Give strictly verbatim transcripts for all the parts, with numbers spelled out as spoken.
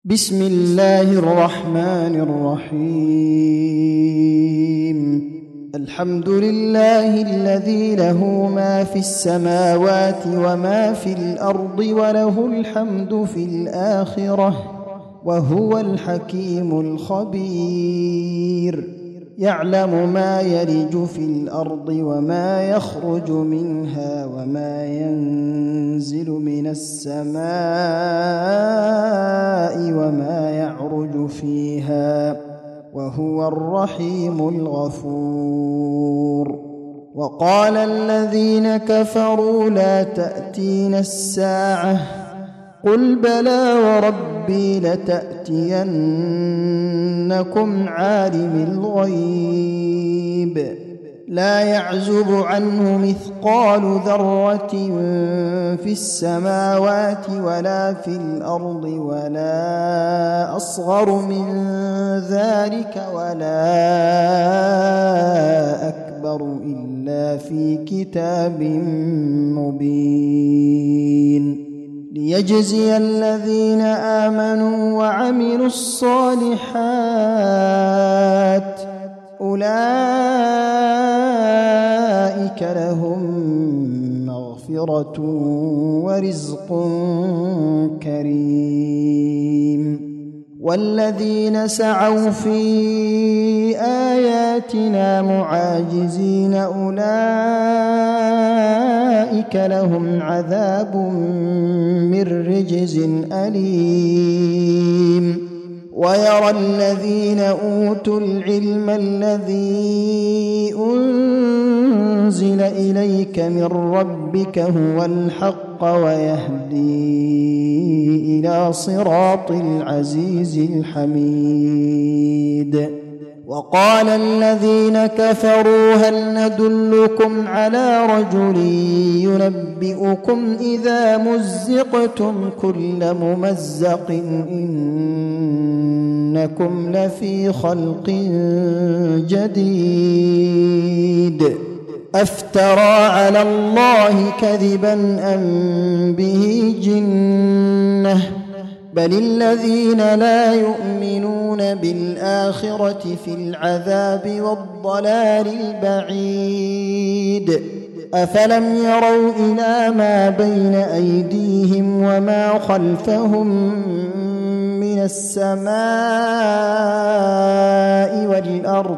بسم الله الرحمن الرحيم. الحمد لله الذي له ما في السماوات وما في الأرض وله الحمد في الآخرة وهو الحكيم الخبير. يعلم ما يلج في الأرض وما يخرج منها وما ينزل من السماء وما يعرج فيها وهو الرحيم الغفور. وقال الذين كفروا لا تأتينا الساعة قل بلى وربي لتأتينكم عالم الغيب لا يعزب عنه مثقال ذرة في السماوات ولا في الأرض ولا أصغر من ذلك ولا أكبر إلا في كتاب مبين ليجزي الذين آمنوا وعملوا الصالحات أولئك لهم مغفرة ورزق كريم. والذين سعوا في آياتنا معاجزين أولئك لهم عذاب من رجز أليم. ويرى الذين أوتوا العلم الذي أنزل إليك من ربك هو الحق ويهدي إلى صراط العزيز الحميد. وقال الذين كفروا هل ندلكم على رجل ينبئكم إذا مزقتم كل ممزق إنكم لفي خلق جديد أفترى على الله كذبا أم به جنة بل الذين لا يؤمنون بالآخرة في العذاب والضلال البعيد. أفلم يروا إلى ما بين أيديهم وما خلفهم من السماء والأرض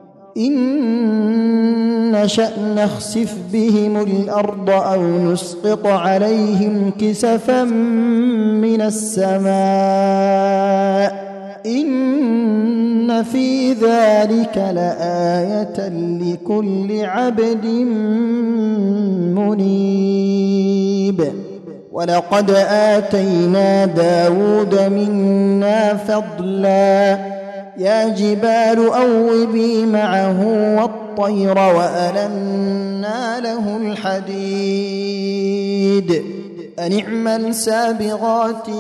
إن نشأ نخسف بهم الأرض أو نسقط عليهم كسفا من السماء إن في ذلك لآية لكل عبد منيب. ولقد آتينا داود منا فضلا يا جبال أوبي معه والطير وألنا له الحديد أن اعمل سابغات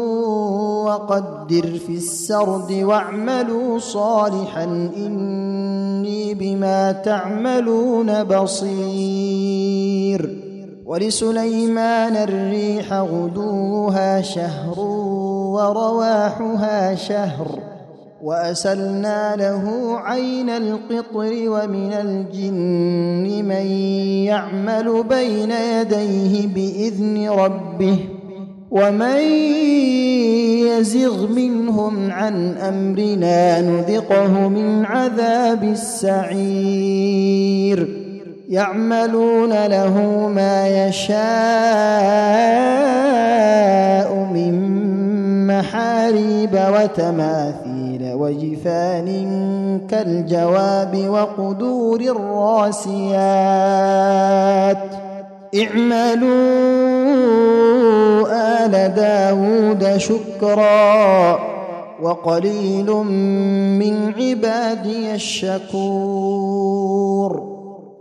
وقدر في السرد واعملوا صالحا إني بما تعملون بصير. ولسليمان الريح غدوها شهر ورواحها شهر وأسلنا له عين القطر ومن الجن من يعمل بين يديه بإذن ربه ومن يزغ منهم عن أمرنا نذقه من عذاب السعير. يعملون له ما يشاء من محاريب وتماثيل وجفان كالجواب وقدور الراسيات اعملوا آل داود شكرا وقليل من عبادي الشكور.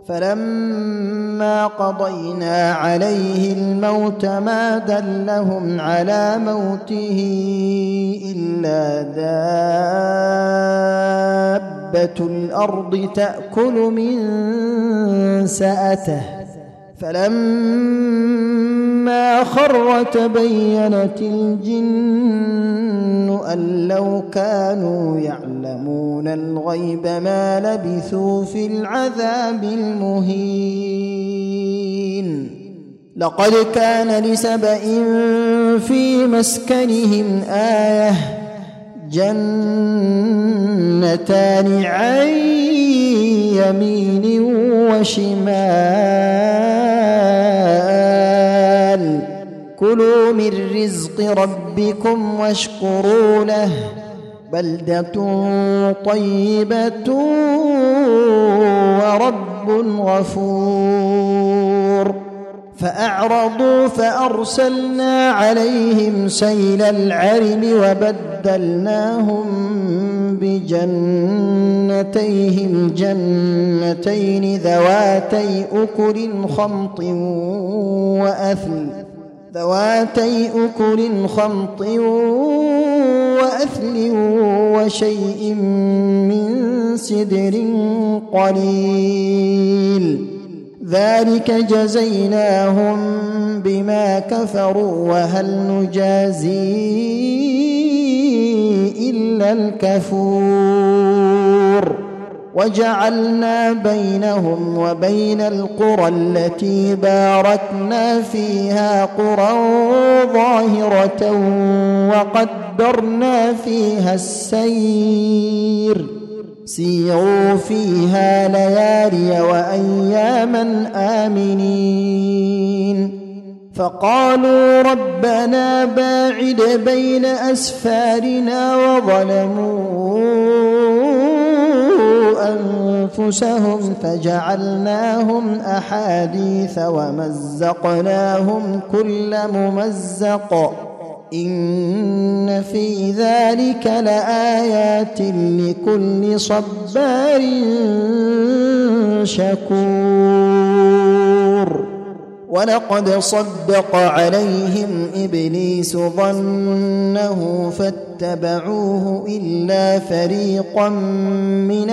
فلما قضينا عليه الموت ما دلهم على موته إلا دابة الأرض تأكل من سأته فلما خر تبينت الجن أن لو كانوا يعلمون الغيب ما لبثوا في العذاب المهين لقد كان لسبإ في مسكنهم آية جنتان عن يمين وشمال كلوا من رزق ربكم واشكروا له بلدة طيبة ورب غفور فأعرضوا فأرسلنا عليهم سيل العرم وبدلناهم بجنتيهم جنتين ذواتي أكل خمط وأثل ذواتي أكل خمط وأثل وشيء من سدر قليل ذلك جزيناهم بما كفروا وهل نجازي إلا الكفور وجعلنا بينهم وبين القرى التي باركنا فيها قرى ظاهرة وقدرنا فيها السير سيروا فيها ليالي وأياما آمنين فقالوا ربنا باعد بين أسفارنا وظلموا أنفسهم فجعلناهم أحاديث ومزقناهم كل ممزق إن في ذلك لآيات لكل صبار شكور ولقد صدق عليهم إبليس ظنه فاتبعوه إلا فريقا من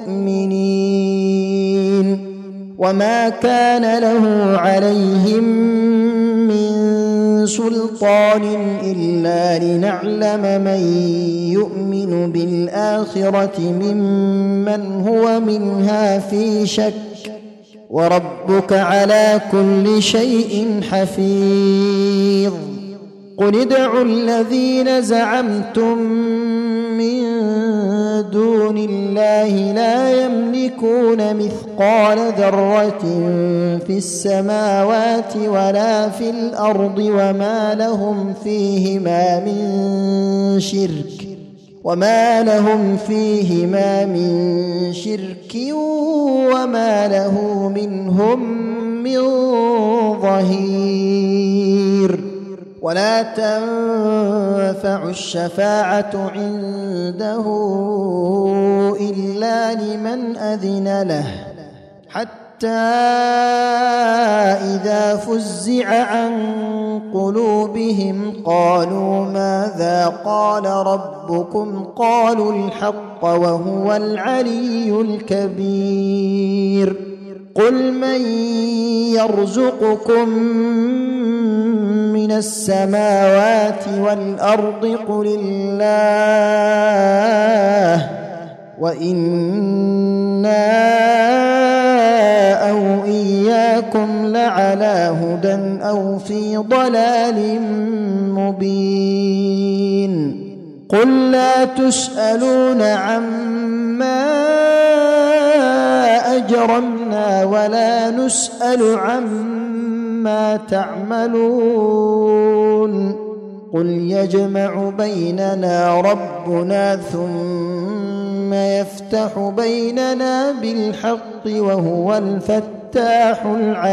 المؤمنين وما كان له عليهم من سلطان إلا لنعلم من يؤمن بالآخرة ممن هو منها في شك وربك على كل شيء حفيظ قل ادعوا الذين زعمتم من دون الله لا يملكون مثقال ذرة في السماوات ولا في الأرض وما لهم فيهما من شرك وما لهم فيهما من شرك وما له منهم من ظهير ولا تنفع الشفاعة عنده إلا لمن أذن له حتى إذا فزع عن قلوبهم قالوا ماذا قال ربكم قالوا الحق وهو العلي الكبير قل من يرزقكم من السماوات والأرض قل الله وإنا أو إياكم لعلى هدى أو في ضلال مبين قل لا تسألون عما أجرمنا ولا نسأل عما تعملون قل يجمع بيننا ربنا ثم يفتح بيننا بالحق وهو الفتاح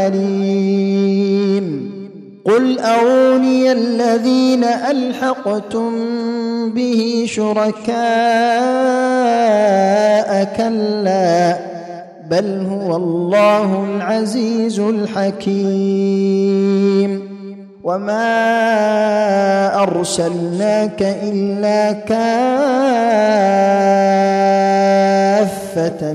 العليم قل أروني الذين ألحقتم به شركاء كلا بل هو الله العزيز الحكيم وما أرسلناك إلا كافة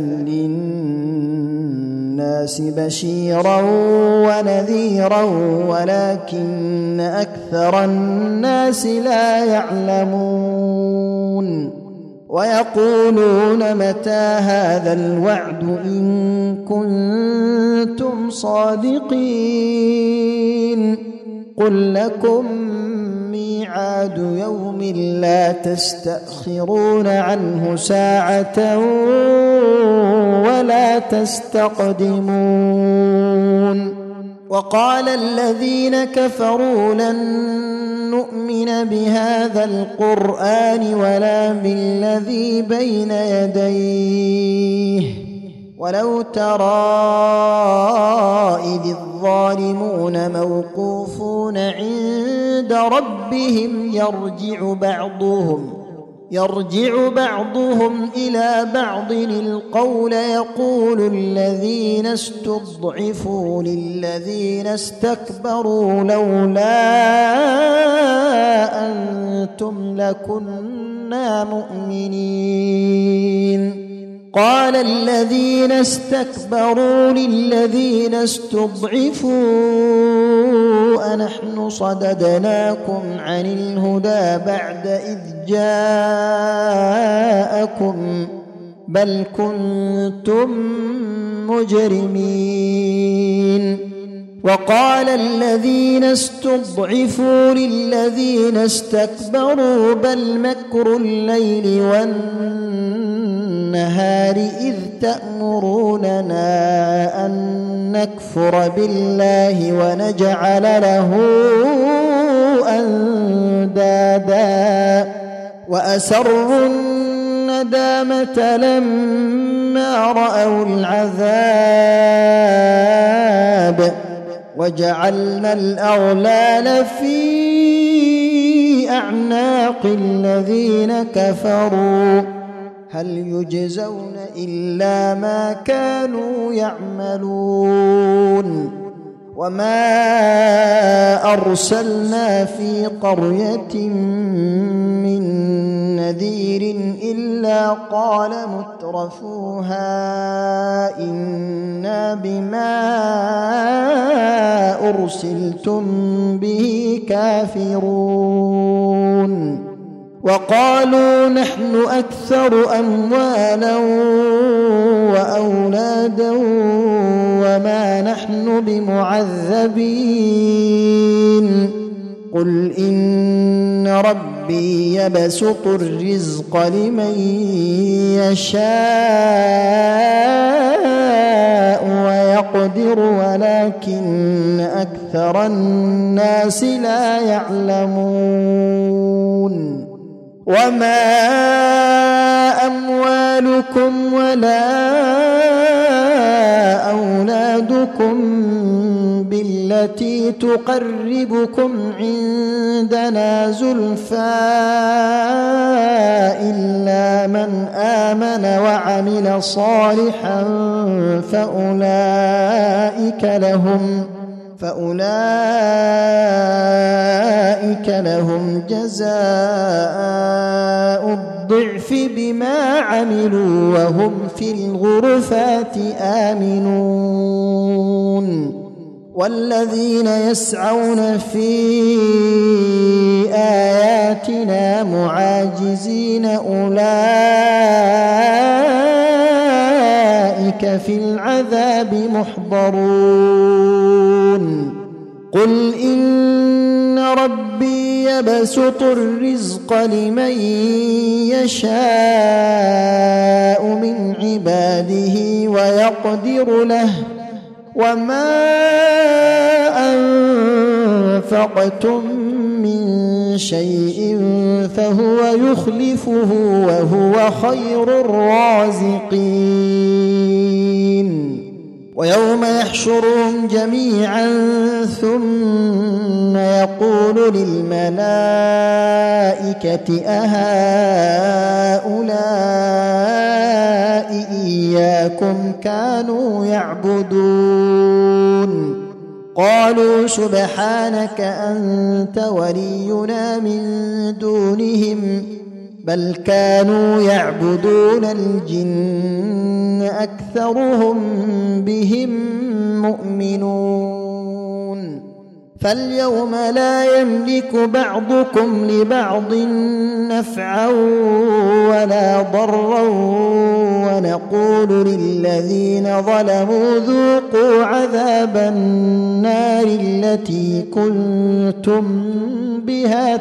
للناس بشيرا ونذيرا ولكن أكثر الناس لا يعلمون ويقولون متى هذا الوعد إن كنتم صادقين قل لكم ميعاد يوم لا تستأخرون عنه ساعة ولا تستقدمون وقال الذين كفروا لن نؤمن بهذا القرآن ولا بالذي بين يديه ولو ترى إذ الظالمون موقوفون عند ربهم يرجع بعضهم يرجع بعضهم إلى بعض القول يقول الذين استضعفوا للذين استكبروا لولا أنتم لكنا مؤمنين قال الذين استكبروا للذين استضعفوا أنحن صددناكم عن الهدى بعد إذ جاءكم بل كنتم مجرمين وقال الذين استضعفوا للذين استكبروا بل مكر الليل والنهار إذ تأمروننا أن نكفر بالله ونجعل له أندادا وأسروا الندامة لما رأوا العذاب وجعلنا الأغلال في أعناق الذين كفروا هل يجزون إلا ما كانوا يعملون وما أرسلنا في قرية من نذير إلا قال مترفوها إنا بما أرسلتم به كافرون وقالوا نحن أكثر أموالا وأولادا وما نحن بمعذبين قل إن ربي يبسط الرزق لمن يشاء ويقدر ولكن أكثر الناس لا يعلمون وما أموالكم ولا أولادكم بالتي تقربكم عندنا زلفى إلا من آمن وعمل صالحا فأولئك لهم فأولئك لهم جزاء الضعف بما عملوا وهم في الغرفات آمنون والذين يسعون في آياتنا معاجزين أولئك في العذاب محضرون قل إن ربي يبسط الرزق لمن يشاء من عباده ويقدر له وما أنفقتم من شيء فهو يخلفه وهو خير الرازقين ويوم يحشرهم جميعا ثم يقول للملائكة أهؤلاء إياكم كانوا يعبدون قالوا سبحانك أنت ولينا من دونهم بل كانوا يعبدون الجن أكثرهم بهم مؤمنون فاليوم لا يملك بعضكم لبعض نفعا ولا ضرا ونقول للذين ظلموا ذوقوا عذاب النار التي كنتم بها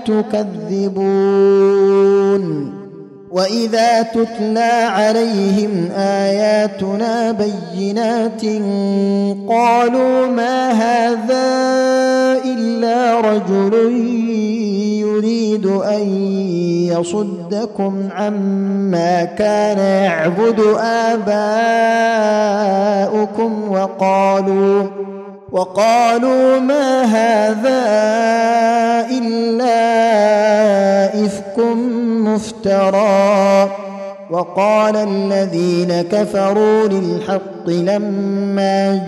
تكذبون وإذا تتلى عليهم آياتنا بينات قالوا ما هذا إلا رجل يريد أن يصدكم عما كان يعبد آباؤكم وقالوا وقالوا ما هذا إلا إفك مفترى وقال الذين كفروا للحق لما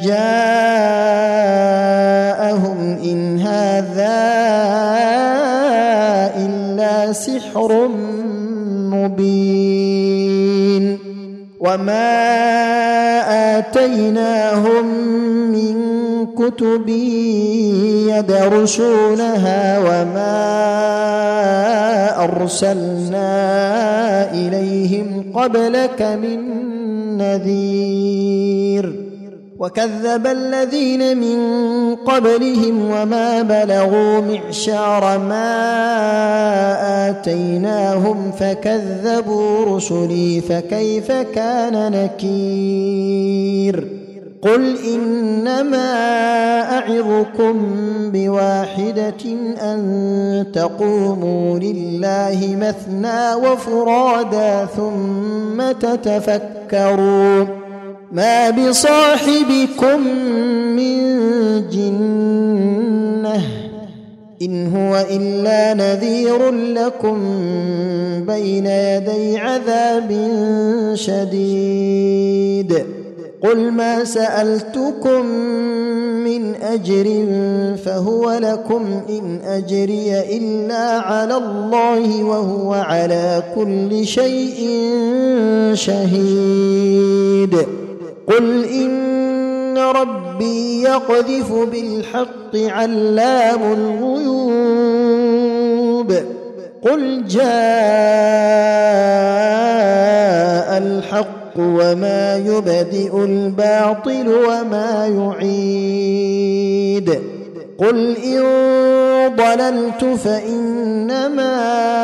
جاءهم إن هذا إلا سحر مبين وما آتيناهم من كتب يدرسونها وما أرسلنا إليهم قبلك من نذير وكذب الذين من قبلهم وما بلغوا معشار ما آتيناهم فكذبوا رسلي فكيف كان نكير قل إنما أعظكم بواحدة أن تقوموا لله مثنى وفرادا ثم تتفكروا ما بصاحبكم من جنة إن هو إلا نذير لكم بين يدي عذاب شديد قل ما سألتكم من أجر فهو لكم إن أجري إلا على الله وهو على كل شيء شهيد قل إن ربي يقذف بالحق علام الغيوب قل جاء الحق وما يبدئ الباطل وما يعيد قل إن ضللت فإنما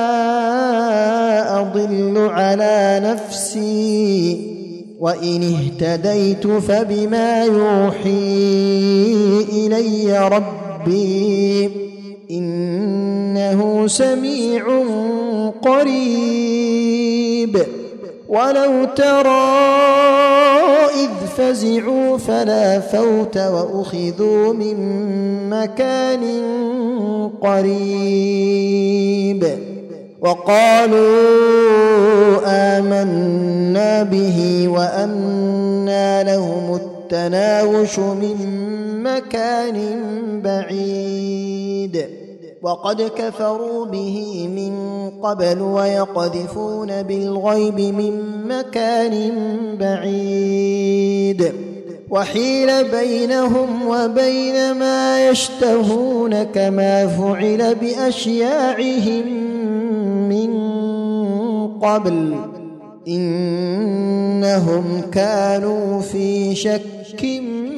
أضل على نفسي وإن اهتديت فبما يوحي إلي ربي إنه سميع قريب ولو ترى إذ فزعوا فلا فوت وأخذوا من مكان قريب وقالوا آمنا به وأنى لهم التناوش من مكان بعيد وقد كفروا به من قبل ويقذفون بالغيب من مكان بعيد وحيل بينهم وبين ما يشتهون كما فعل بأشياعهم من قبل إنهم كانوا في شك